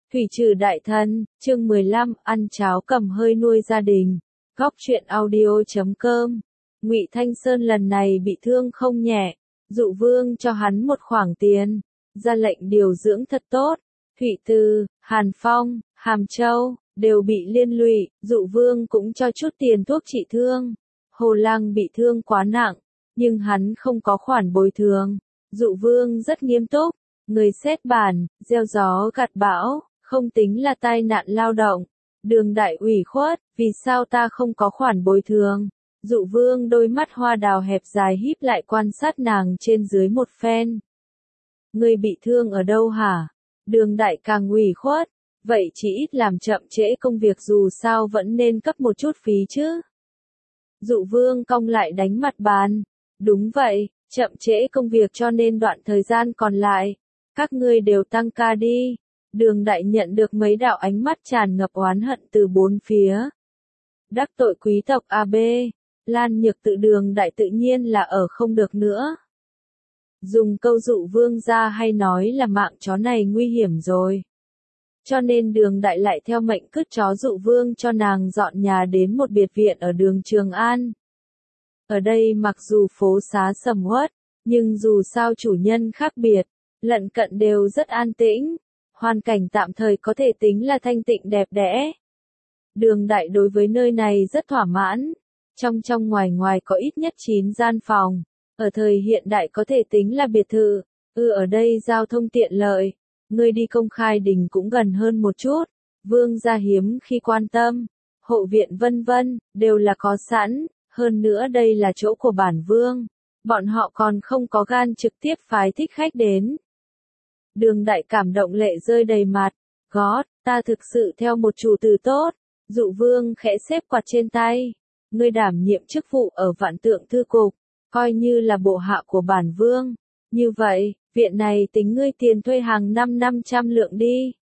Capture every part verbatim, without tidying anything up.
Thủy trừ đại thân, chương mười lăm, ăn cháo cầm hơi nuôi gia đình. Góc truyện audio chấm com. Ngụy Thanh Sơn lần này bị thương không nhẹ, Dụ Vương cho hắn một khoản tiền, ra lệnh điều dưỡng thật tốt. Thủy Từ, Hàn Phong, Hàm Châu đều bị liên lụy, Dụ Vương cũng cho chút tiền thuốc trị thương. Hồ Lăng bị thương quá nặng, nhưng hắn không có khoản bồi thường. Dụ Vương rất nghiêm túc, người xét bản, gieo gió gặt bão, không tính là tai nạn lao động. Đường Đại ủy khuất, vì sao ta không có khoản bồi thường? Dụ Vương đôi mắt hoa đào hẹp dài híp lại quan sát nàng trên dưới một phen. Ngươi bị thương ở đâu hả? Đường Đại càng ủy khuất, vậy chỉ ít làm chậm trễ công việc dù sao vẫn nên cấp một chút phí chứ. Dụ Vương cong lại đánh mặt bàn. Đúng vậy, chậm trễ công việc cho nên đoạn thời gian còn lại, các ngươi đều tăng ca đi. Đường Đại nhận được mấy đạo ánh mắt tràn ngập oán hận từ bốn phía. Đắc tội quý tộc a bê, Lan Nhược Tự Đường Đại tự nhiên là ở không được nữa. Dùng câu Dụ Vương ra hay nói là mạng chó này nguy hiểm rồi. Cho nên Đường Đại lại theo mệnh cứt chó Dụ Vương cho nàng dọn nhà đến một biệt viện ở đường Trường An. Ở đây mặc dù phố xá sầm uất, nhưng dù sao chủ nhân khác biệt, lận cận đều rất an tĩnh. Hoàn cảnh tạm thời có thể tính là thanh tịnh đẹp đẽ. Đường Đại đối với nơi này rất thỏa mãn. Trong trong ngoài ngoài có ít nhất chín gian phòng. Ở thời hiện đại có thể tính là biệt thự. Ừ ở đây giao thông tiện lợi. Người đi Công Khai Đình cũng gần hơn một chút. Vương gia hiếm khi quan tâm. Hộ viện vân vân, đều là có sẵn. Hơn nữa đây là chỗ của bản vương. Bọn họ còn không có gan trực tiếp phái thích khách đến. Đường Đại cảm động lệ rơi đầy mặt. Gót, ta thực sự theo một chủ từ tốt. Dụ Vương khẽ xếp quạt trên tay. Ngươi đảm nhiệm chức vụ ở Vạn Tượng Thư Cục, coi như là bộ hạ của bản vương. Như vậy, viện này tính ngươi tiền thuê hàng năm năm trăm lượng đi.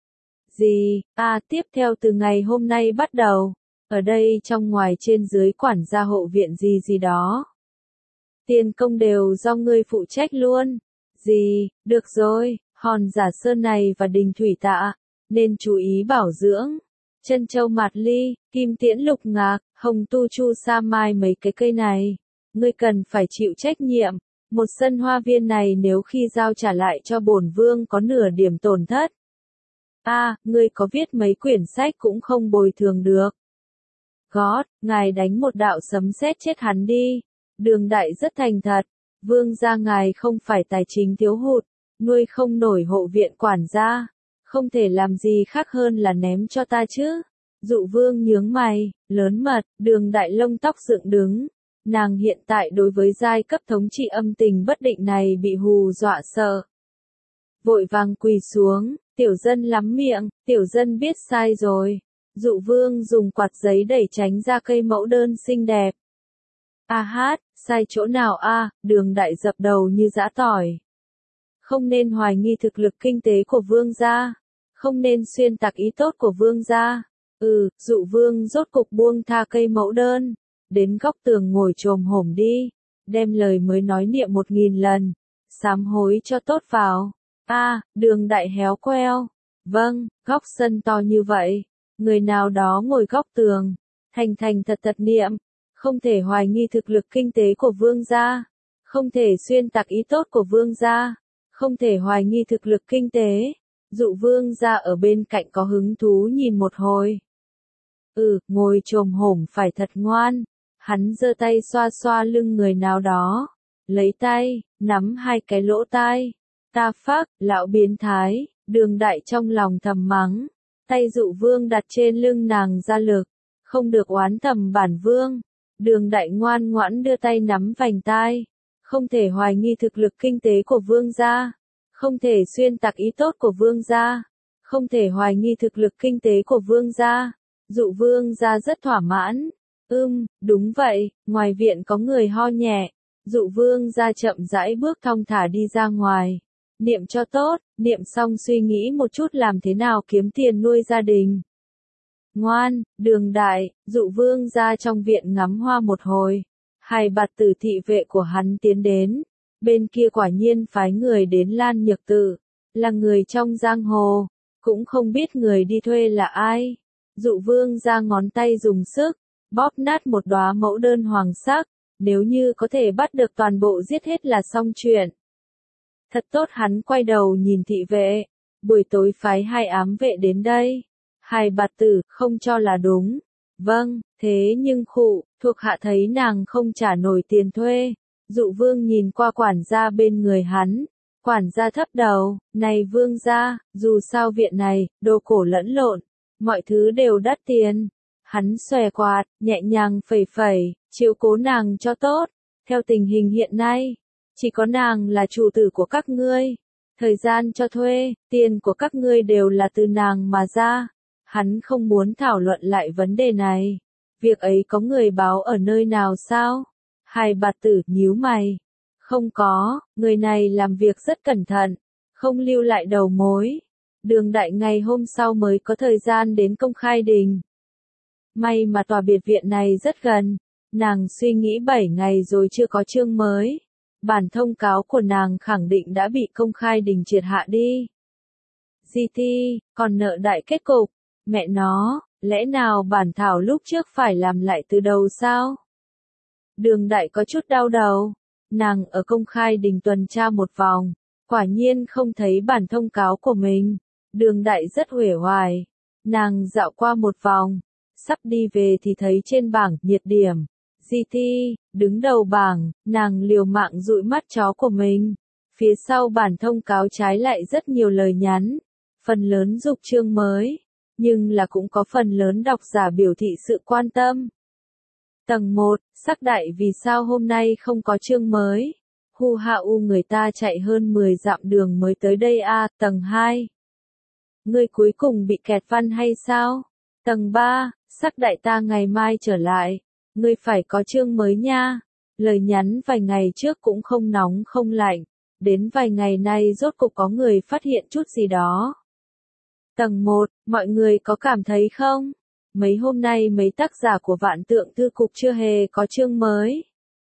Gì, à tiếp theo từ ngày hôm nay bắt đầu. Ở đây trong ngoài trên dưới quản gia hộ viện gì gì đó. Tiền công đều do ngươi phụ trách luôn. Gì, được rồi, Hòn Giả Sơn này và Đình Thủy Tạ, nên chú ý bảo dưỡng. Chân châu mạt ly, kim tiễn lục ngạc, hồng tu chu sa mai mấy cái cây này. Ngươi cần phải chịu trách nhiệm. Một sân hoa viên này nếu khi giao trả lại cho bổn vương có nửa điểm tổn thất. A, à, ngươi có viết mấy quyển sách cũng không bồi thường được. Gót, ngài đánh một đạo sấm sét chết hắn đi. Đường Đại rất thành thật. Vương gia ngài không phải tài chính thiếu hụt, nuôi không nổi hộ viện quản gia, không thể làm gì khác hơn là ném cho ta chứ. Dụ Vương nhướng mày, lớn mật, Đường Đại lông tóc dựng đứng. Nàng hiện tại đối với giai cấp thống trị âm tình bất định này bị hù dọa sợ. Vội vàng quỳ xuống, tiểu dân lắm miệng, tiểu dân biết sai rồi. Dụ Vương dùng quạt giấy đẩy tránh ra cây mẫu đơn xinh đẹp. A hát, sai chỗ nào a? À, Đường Đại dập đầu như giã tỏi. Không nên hoài nghi thực lực kinh tế của vương gia, không nên xuyên tạc ý tốt của vương gia. Ừ, Dụ Vương rốt cục buông tha cây mẫu đơn, đến góc tường ngồi chồm hổm đi, đem lời mới nói niệm một nghìn lần, sám hối cho tốt vào. A, à, Đường Đại héo queo. Vâng, góc sân to như vậy, người nào đó ngồi góc tường, thành thành thật thật niệm. Không thể hoài nghi thực lực kinh tế của vương gia, không thể xuyên tạc ý tốt của vương gia, không thể hoài nghi thực lực kinh tế. Dụ Vương gia ở bên cạnh có hứng thú nhìn một hồi. Ừ, ngồi chồm hổm phải thật ngoan. Hắn giơ tay xoa xoa lưng người nào đó, lấy tay nắm hai cái lỗ tai. Ta phác, lão biến thái. Đường Đại trong lòng thầm mắng. Tay Dụ Vương đặt trên lưng nàng ra lực, không được oán thầm bản vương. Đường Đại ngoan ngoãn đưa tay nắm vành tai. Không thể hoài nghi thực lực kinh tế của vương gia, không thể xuyên tạc ý tốt của vương gia, không thể hoài nghi thực lực kinh tế của vương gia. Dụ Vương gia rất thỏa mãn. Ưm, đúng vậy, ngoài viện có người ho nhẹ. Dụ Vương gia chậm rãi bước thong thả đi ra ngoài. Niệm cho tốt, niệm xong suy nghĩ một chút làm thế nào kiếm tiền nuôi gia đình. Ngoan, Đường Đại, Dụ Vương ra trong viện ngắm hoa một hồi. Hai bạt tử thị vệ của hắn tiến đến. Bên kia quả nhiên phái người đến Lan Nhược Tự, là người trong giang hồ. cũng không biết người đi thuê là ai. Dụ vương ra ngón tay dùng sức, bóp nát một đóa mẫu đơn hoàng sắc, nếu như có thể bắt được toàn bộ giết hết là xong chuyện. Thật tốt, hắn quay đầu nhìn thị vệ, buổi tối phái hai ám vệ đến đây. Hai bạt tử, không cho là đúng. Vâng, thế nhưng khụ, thuộc hạ thấy nàng không trả nổi tiền thuê. Dụ vương nhìn qua quản gia bên người hắn. Quản gia thấp đầu, này vương gia, dù sao viện này, đồ cổ lẫn lộn, mọi thứ đều đắt tiền. Hắn xòe quạt, nhẹ nhàng phẩy phẩy, chiếu cố nàng cho tốt. Theo tình hình hiện nay, chỉ có nàng là chủ tử của các ngươi. Thời gian cho thuê, tiền của các ngươi đều là từ nàng mà ra. Hắn không muốn thảo luận lại vấn đề này. Việc ấy có người báo ở nơi nào sao? Hai bạt tử nhíu mày. Không có, người này làm việc rất cẩn thận, không lưu lại đầu mối. Đường Đại ngày hôm sau mới có thời gian đến Công Khai Đình. May mà tòa biệt viện này rất gần, nàng suy nghĩ bảy ngày rồi chưa có chương mới. Bản thông cáo của nàng khẳng định đã bị Công Khai Đình triệt hạ đi. giê tê, còn nợ đại kết cục, mẹ nó, lẽ nào bản thảo lúc trước phải làm lại từ đầu sao? Đường Đại có chút đau đầu. Nàng ở Công Khai Đình tuần tra một vòng, quả nhiên không thấy bản thông cáo của mình. Đường Đại rất uể oải. Nàng dạo qua một vòng, sắp đi về thì thấy trên bảng nhiệt điểm giê tê, đứng đầu bảng, nàng liều mạng dụi mắt chó của mình. Phía sau bản thông cáo trái lại rất nhiều lời nhắn, phần lớn dục chương mới, nhưng là cũng có phần lớn độc giả biểu thị sự quan tâm. Tầng một, sắc đại vì sao hôm nay không có chương mới? Hu ha u, người ta chạy hơn mười dặm đường mới tới đây a. À, tầng hai. Ngươi cuối cùng bị kẹt văn hay sao? Tầng ba, sắc đại ta ngày mai trở lại. Ngươi phải có chương mới nha. Lời nhắn vài ngày trước cũng không nóng không lạnh. Đến vài ngày nay rốt cục có người phát hiện chút gì đó. Tầng một, mọi người có cảm thấy không? Mấy hôm nay mấy tác giả của Vạn Tượng Thư Cục chưa hề có chương mới.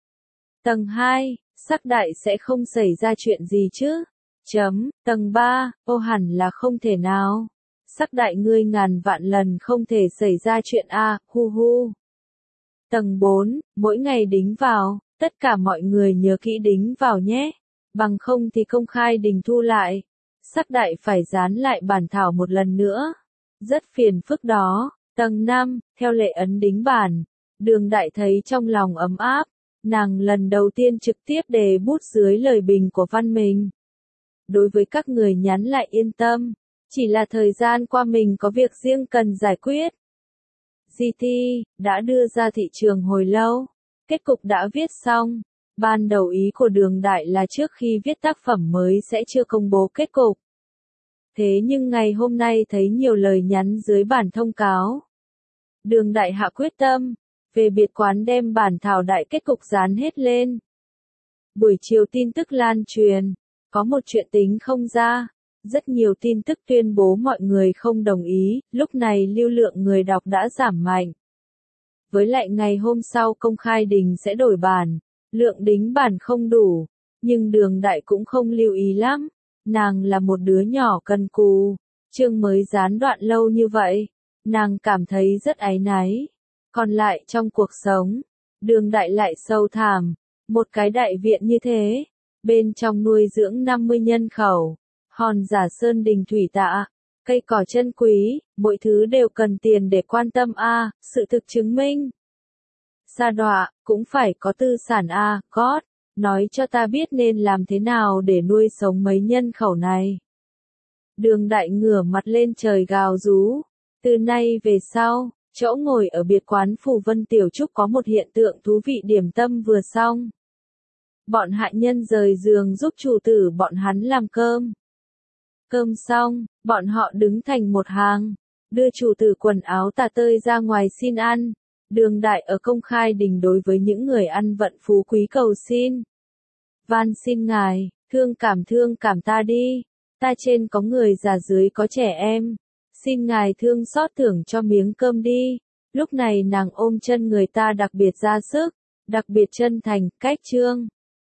Tầng hai, sắc đại sẽ không xảy ra chuyện gì chứ? Chấm, tầng ba, ô hẳn là không thể nào. Sắc đại ngươi ngàn vạn lần không thể xảy ra chuyện a, hu hu. Tầng bốn, mỗi ngày đính vào, tất cả mọi người nhớ kỹ đính vào nhé. Bằng không thì Công Khai Đình thu lại. Sắc đại phải dán lại bản thảo một lần nữa. Rất phiền phức đó. Tầng năm, theo lệ ấn đính bản, Đường Đại thấy trong lòng ấm áp, nàng lần đầu tiên trực tiếp đề bút dưới lời bình của văn mình. Đối với các người nhắn lại yên tâm, chỉ là thời gian qua mình có việc riêng cần giải quyết. giê tê, đã đưa ra thị trường hồi lâu, kết cục đã viết xong, ban đầu ý của Đường Đại là trước khi viết tác phẩm mới sẽ chưa công bố kết cục. Thế nhưng ngày hôm nay thấy nhiều lời nhắn dưới bản thông cáo. Đường Đại hạ quyết tâm, về biệt quán đem bản thảo đại kết cục dán hết lên. Buổi chiều tin tức lan truyền, có một chuyện tính không ra, rất nhiều tin tức tuyên bố mọi người không đồng ý, lúc này lưu lượng người đọc đã giảm mạnh. Với lại ngày hôm sau Công Khai Đình sẽ đổi bản, lượng đính bản không đủ, nhưng Đường Đại cũng không lưu ý lắm, nàng là một đứa nhỏ cần cù, chương mới dán đoạn lâu như vậy. Nàng cảm thấy rất áy náy. Còn lại trong cuộc sống, Đường Đại lại sâu thẳm, một cái đại viện như thế, bên trong nuôi dưỡng năm mươi nhân khẩu, hòn giả sơn đình thủy tạ, cây cỏ chân quý, mỗi thứ đều cần tiền để quan tâm a, à, sự thực chứng minh. Sa đọa, cũng phải có tư sản a, à, God, nói cho ta biết nên làm thế nào để nuôi sống mấy nhân khẩu này. Đường Đại ngửa mặt lên trời gào rú. Từ nay về sau, chỗ ngồi ở biệt quán Phù Vân Tiểu Trúc có một hiện tượng thú vị, điểm tâm vừa xong. Bọn hạ nhân rời giường giúp chủ tử bọn hắn làm cơm. Cơm xong, bọn họ đứng thành một hàng, đưa chủ tử quần áo tả tơi ra ngoài xin ăn. Đường Đại ở Công Khai Đình đối với những người ăn vận phú quý cầu xin. Van xin ngài, thương cảm thương cảm ta đi, ta trên có người già dưới có trẻ em. Xin ngài thương xót thưởng cho miếng cơm đi. Lúc này nàng ôm chân người ta đặc biệt ra sức, đặc biệt chân thành, cách trương.